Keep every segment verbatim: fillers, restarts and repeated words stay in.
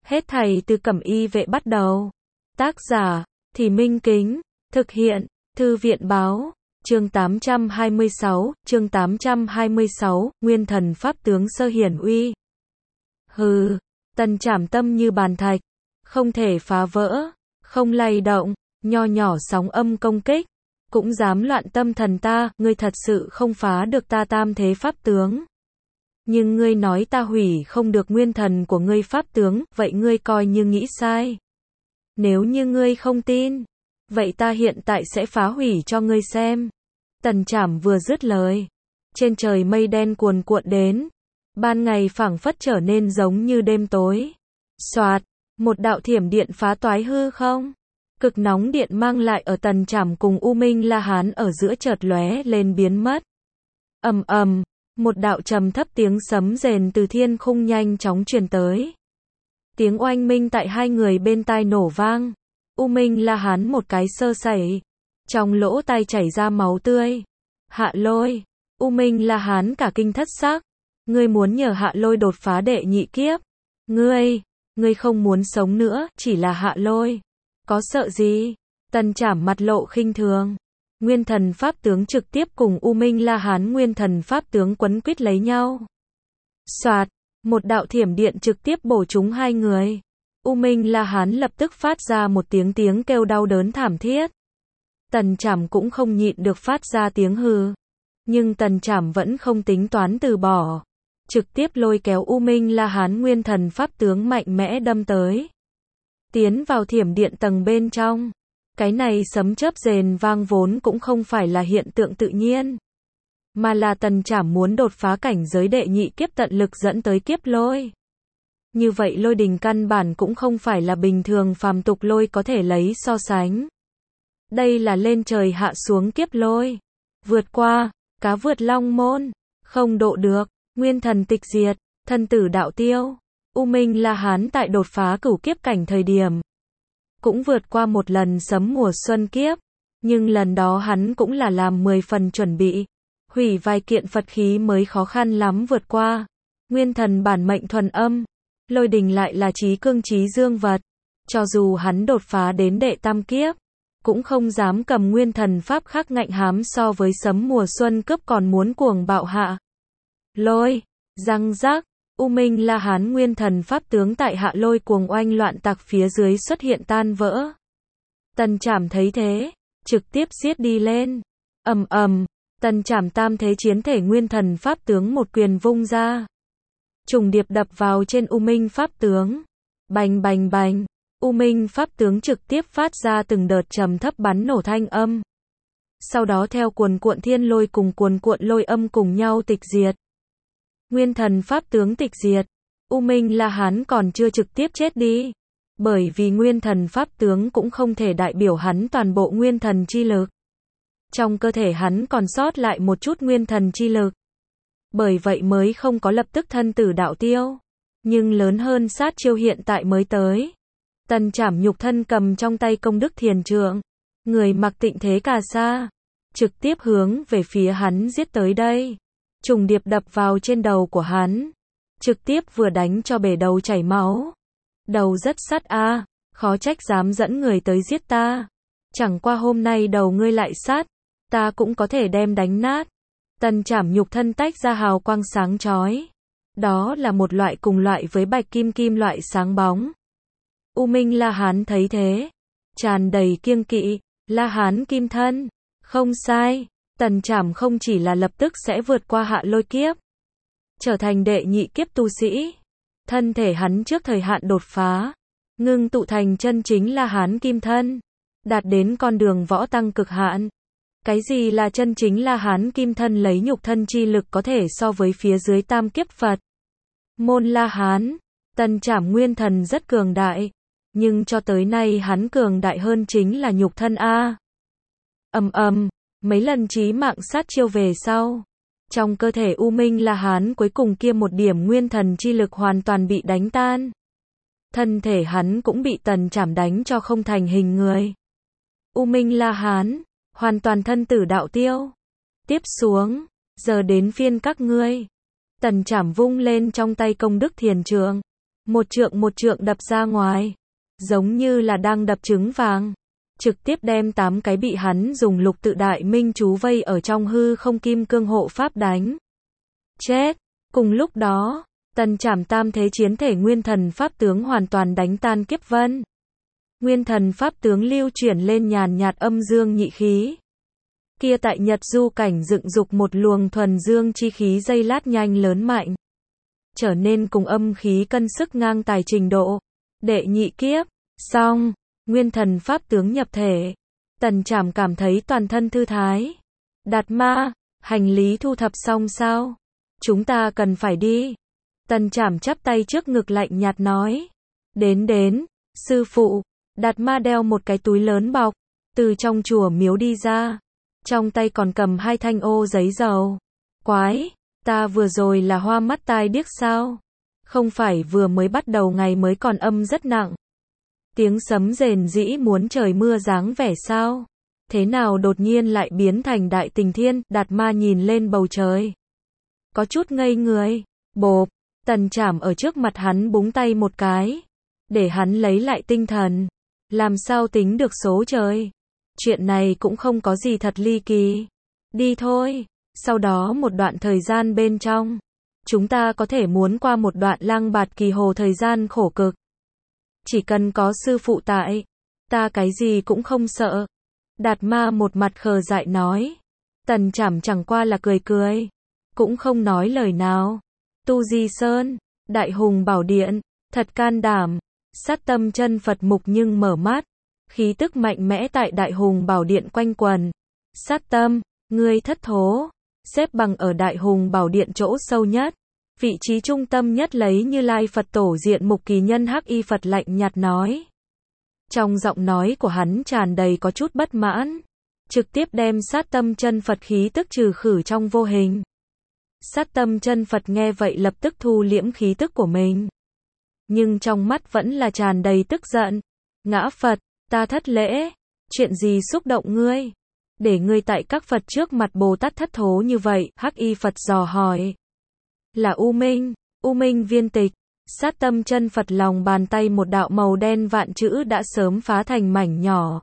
Hết thảy từ Cẩm Y Vệ bắt đầu. Tác giả, Thì Minh Kính. Thực hiện, Thư viện Báo. Chương tám trăm hai mươi sáu, chương tám trăm hai mươi sáu, Nguyên Thần Pháp Tướng Sơ Hiển Uy. Hừ, Tần Trảm tâm như bàn thạch, không thể phá vỡ, không lay động, nho nhỏ sóng âm công kích, cũng dám loạn tâm thần ta, ngươi thật sự không phá được ta tam thế pháp tướng. Nhưng ngươi nói ta hủy không được nguyên thần của ngươi pháp tướng, vậy ngươi coi như nghĩ sai. Nếu như ngươi không tin, vậy ta hiện tại sẽ phá hủy cho ngươi xem. Tần Trảm vừa dứt lời, trên trời mây đen cuồn cuộn đến, ban ngày phảng phất trở nên giống như đêm tối. Soạt, một đạo thiểm điện phá toái hư không. Cực nóng điện mang lại ở Tần Trảm cùng U Minh La Hán ở giữa chợt lóe lên biến mất. Ầm ầm, một đạo trầm thấp tiếng sấm rền từ thiên khung nhanh chóng truyền tới. Tiếng oanh minh tại hai người bên tai nổ vang. U Minh La Hán một cái sơ sẩy, trong lỗ tai chảy ra máu tươi. Hạ Lôi, U Minh La Hán cả kinh thất sắc. Ngươi muốn nhờ Hạ Lôi đột phá đệ nhị kiếp? Ngươi, ngươi không muốn sống nữa, chỉ là Hạ Lôi. Có sợ gì? Tần Trảm mặt lộ khinh thường. Nguyên thần pháp tướng trực tiếp cùng U Minh La Hán nguyên thần pháp tướng quấn quýt lấy nhau. Soạt, một đạo thiểm điện trực tiếp bổ trúng hai người. U Minh La Hán lập tức phát ra một tiếng tiếng kêu đau đớn thảm thiết. Tần Trảm cũng không nhịn được phát ra tiếng hừ. Nhưng Tần Trảm vẫn không tính toán từ bỏ. Trực tiếp lôi kéo U Minh La Hán nguyên thần pháp tướng mạnh mẽ đâm tới. Tiến vào thiểm điện tầng bên trong. Cái này sấm chớp rền vang vốn cũng không phải là hiện tượng tự nhiên. Mà là Tần Trảm muốn đột phá cảnh giới đệ nhị kiếp tận lực dẫn tới kiếp lôi. Như vậy lôi đình căn bản cũng không phải là bình thường phàm tục lôi có thể lấy so sánh. Đây là lên trời hạ xuống kiếp lôi. Vượt qua, cá vượt long môn, không độ được, nguyên thần tịch diệt, thân tử đạo tiêu. U Minh La Hán tại đột phá cửu kiếp cảnh thời điểm, cũng vượt qua một lần sấm mùa xuân kiếp, nhưng lần đó hắn cũng là làm mười phần chuẩn bị, hủy vài kiện Phật khí mới khó khăn lắm vượt qua. Nguyên thần bản mệnh thuần âm, lôi đình lại là chí cương chí dương vật, cho dù hắn đột phá đến đệ tam kiếp, cũng không dám cầm nguyên thần pháp khắc ngạnh hám so với sấm mùa xuân cướp còn muốn cuồng bạo hạ. Lôi, răng rác. U Minh La Hán nguyên thần pháp tướng tại Hạ Lôi cuồng oanh loạn tạc phía dưới xuất hiện tan vỡ. Tần Trảm thấy thế, trực tiếp giết đi lên. Ầm ầm, Tần Trảm tam thế chiến thể nguyên thần pháp tướng một quyền vung ra, trùng điệp đập vào trên U Minh pháp tướng. Bành bành bành, U Minh pháp tướng trực tiếp phát ra từng đợt trầm thấp bắn nổ thanh âm. Sau đó theo cuồn cuộn thiên lôi cùng cuồn cuộn lôi âm cùng nhau tịch diệt. Nguyên thần pháp tướng tịch diệt, U Minh La Hán còn chưa trực tiếp chết đi, bởi vì nguyên thần pháp tướng cũng không thể đại biểu hắn toàn bộ nguyên thần chi lực. Trong cơ thể hắn còn sót lại một chút nguyên thần chi lực, bởi vậy mới không có lập tức thân tử đạo tiêu. Nhưng lớn hơn sát chiêu hiện tại mới tới. Tần Trảm nhục thân cầm trong tay công đức thiền trượng, người mặc tịnh thế cà sa, trực tiếp hướng về phía hắn giết tới đây. Trùng điệp đập vào trên đầu của hắn, trực tiếp vừa đánh cho bể đầu chảy máu. Đầu rất sắt a, à, khó trách dám dẫn người tới giết ta. Chẳng qua hôm nay đầu ngươi lại sắt, ta cũng có thể đem đánh nát. Tần Trảm nhục thân tách ra hào quang sáng chói. Đó là một loại cùng loại với bạch kim kim loại sáng bóng. U Minh La Hán thấy thế, tràn đầy kiêng kỵ. La Hán kim thân, không sai. Tần Trảm không chỉ là lập tức sẽ vượt qua Hạ Lôi kiếp, trở thành đệ nhị kiếp tu sĩ. Thân thể hắn trước thời hạn đột phá, ngưng tụ thành chân chính La Hán kim thân, đạt đến con đường võ tăng cực hạn. Cái gì là chân chính La Hán kim thân? Lấy nhục thân chi lực có thể so với phía dưới tam kiếp Phật môn La Hán. Tần Trảm nguyên thần rất cường đại, nhưng cho tới nay hắn cường đại hơn chính là nhục thân a. Ầm ầm. Mấy lần chí mạng sát chiêu về sau, trong cơ thể U Minh La Hán cuối cùng kia một điểm nguyên thần chi lực hoàn toàn bị đánh tan. Thân thể hắn cũng bị Tần Trảm đánh cho không thành hình người. U Minh La Hán, hoàn toàn thân tử đạo tiêu. Tiếp xuống, giờ đến phiên các ngươi. Tần Trảm vung lên trong tay công đức thiền trượng, một trượng một trượng đập ra ngoài, giống như là đang đập trứng vàng, trực tiếp đem tám cái bị hắn dùng lục tự đại minh chú vây ở trong hư không kim cương hộ pháp đánh chết. Cùng lúc đó, tần trảm tam thế chiến thể nguyên thần pháp tướng hoàn toàn đánh tan kiếp vân. Nguyên thần pháp tướng lưu chuyển lên nhàn nhạt âm dương nhị khí. Kia tại Nhật du cảnh dựng dục một luồng thuần dương chi khí giây lát nhanh lớn mạnh, trở nên cùng âm khí cân sức ngang tài trình độ. Đệ nhị kiếp, xong, nguyên thần pháp tướng nhập thể. Tần trảm cảm thấy toàn thân thư thái. Đạt ma, hành lý thu thập xong sao? Chúng ta cần phải đi. Tần trảm chắp tay trước ngực lạnh nhạt nói. Đến đến, sư phụ. Đạt ma đeo một cái túi lớn bọc, từ trong chùa miếu đi ra. Trong tay còn cầm hai thanh ô giấy dầu. Quái, ta vừa rồi là hoa mắt tai điếc sao? Không phải vừa mới bắt đầu ngày mới còn âm rất nặng. Tiếng sấm rền rĩ muốn trời mưa dáng vẻ sao? Thế nào đột nhiên lại biến thành đại tình thiên? Đạt ma nhìn lên bầu trời, có chút ngây người. Bộp, tần trảm ở trước mặt hắn búng tay một cái, để hắn lấy lại tinh thần. Làm sao tính được số trời? Chuyện này cũng không có gì thật ly kỳ. Đi thôi. Sau đó một đoạn thời gian bên trong, chúng ta có thể muốn qua một đoạn lang bạt kỳ hồ thời gian khổ cực. Chỉ cần có sư phụ tại, ta cái gì cũng không sợ. Đạt ma một mặt khờ dại nói. Tần trảm chẳng qua là cười cười, cũng không nói lời nào. Tu Di Sơn, Đại Hùng Bảo Điện, thật can đảm. Sát tâm chân Phật mục nhưng mở mắt, khí tức mạnh mẽ tại Đại Hùng Bảo Điện quanh quần. Sát tâm, ngươi thất thố, xếp bằng ở Đại Hùng Bảo Điện chỗ sâu nhất, vị trí trung tâm nhất lấy Như Lai Phật tổ diện mục kỳ nhân hắc y Phật lạnh nhạt nói. Trong giọng nói của hắn tràn đầy có chút bất mãn, trực tiếp đem sát tâm chân Phật khí tức trừ khử trong vô hình. Sát tâm chân Phật nghe vậy lập tức thu liễm khí tức của mình, nhưng trong mắt vẫn là tràn đầy tức giận. Ngã Phật, ta thất lễ, chuyện gì xúc động ngươi? Để ngươi tại các Phật trước mặt Bồ Tát thất thố như vậy? Hắc y Phật dò hỏi. Là U Minh, U Minh viên tịch. Sát tâm chân Phật lòng bàn tay một đạo màu đen vạn chữ đã sớm phá thành mảnh nhỏ.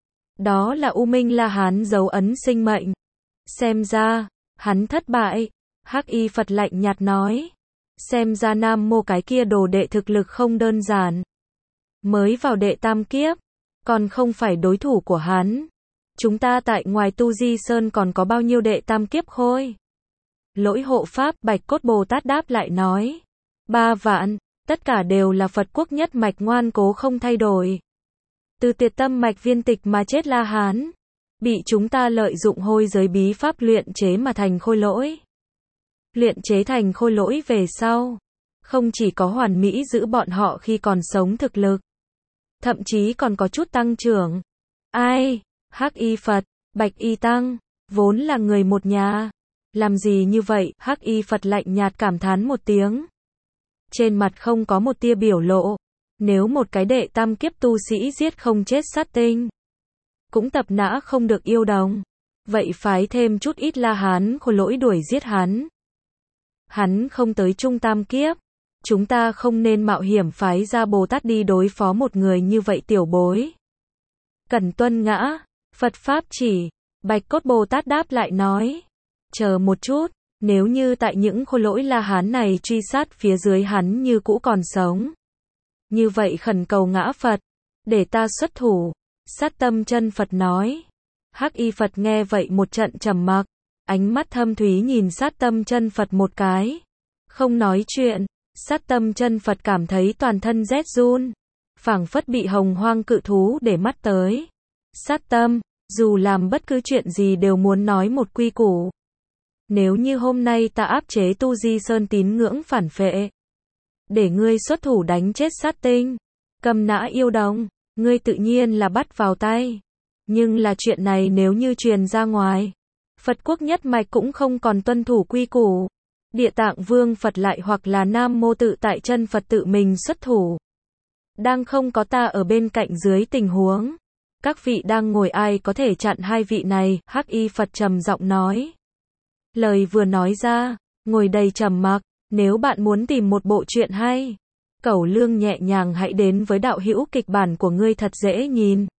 Đó là U Minh La Hán dấu ấn sinh mệnh. Xem ra, hắn thất bại. Hắc y Phật lạnh nhạt nói. Xem ra Nam Mô cái kia đồ đệ thực lực không đơn giản. Mới vào đệ tam kiếp, còn không phải đối thủ của hắn. Chúng ta tại ngoài Tu Di Sơn còn có bao nhiêu đệ tam kiếp khôi? Lỗi hộ pháp Bạch Cốt Bồ Tát đáp lại nói. Ba vạn, tất cả đều là Phật quốc nhất mạch ngoan cố không thay đổi. Từ Tiệt Tâm mạch viên tịch mà chết La Hán, bị chúng ta lợi dụng hôi giới bí pháp luyện chế mà thành khôi lỗi. Luyện chế thành khôi lỗi về sau, không chỉ có hoàn mỹ giữ bọn họ khi còn sống thực lực, thậm chí còn có chút tăng trưởng. Ai? Hắc y Phật, Bạch y Tăng, vốn là người một nhà. Làm gì như vậy? Hắc y Phật lạnh nhạt cảm thán một tiếng. Trên mặt không có một tia biểu lộ. Nếu một cái đệ tam kiếp tu sĩ giết không chết sát tinh, cũng tập nã không được yêu đồng, vậy phái thêm chút ít La Hán khôi lỗi đuổi giết hắn. Hắn không tới trung tam kiếp, chúng ta không nên mạo hiểm phái ra Bồ Tát đi đối phó một người như vậy tiểu bối. Cần tuân ngã, Phật Pháp chỉ. Bạch Cốt Bồ Tát đáp lại nói. Chờ một chút, nếu như tại những khôi lỗi La Hán này truy sát phía dưới hắn như cũ còn sống, như vậy khẩn cầu ngã Phật, để ta xuất thủ. Sát tâm chân Phật nói. Hắc y Phật nghe vậy một trận trầm mặc, ánh mắt thâm thúy nhìn sát tâm chân Phật một cái, không nói chuyện. Sát tâm chân Phật cảm thấy toàn thân rét run, phảng phất bị hồng hoang cự thú để mắt tới. Sát tâm, dù làm bất cứ chuyện gì đều muốn nói một quy củ. Nếu như hôm nay ta áp chế Tu Di Sơn tín ngưỡng phản phệ, để ngươi xuất thủ đánh chết sát tinh, cầm nã yêu đồng, ngươi tự nhiên là bắt vào tay. Nhưng là chuyện này nếu như truyền ra ngoài, Phật quốc nhất mạch cũng không còn tuân thủ quy củ. Địa Tạng Vương Phật lại hoặc là Nam Mô tự tại chân Phật tự mình xuất thủ. Đang không có ta ở bên cạnh dưới tình huống, các vị đang ngồi ai có thể chặn hai vị này? Hắc y Phật trầm giọng nói. Lời vừa nói ra, ngồi đầy trầm mặc. Nếu bạn muốn tìm một bộ truyện hay, Cẩu Lương nhẹ nhàng hãy đến với đạo hữu kịch bản của ngươi thật dễ nhìn.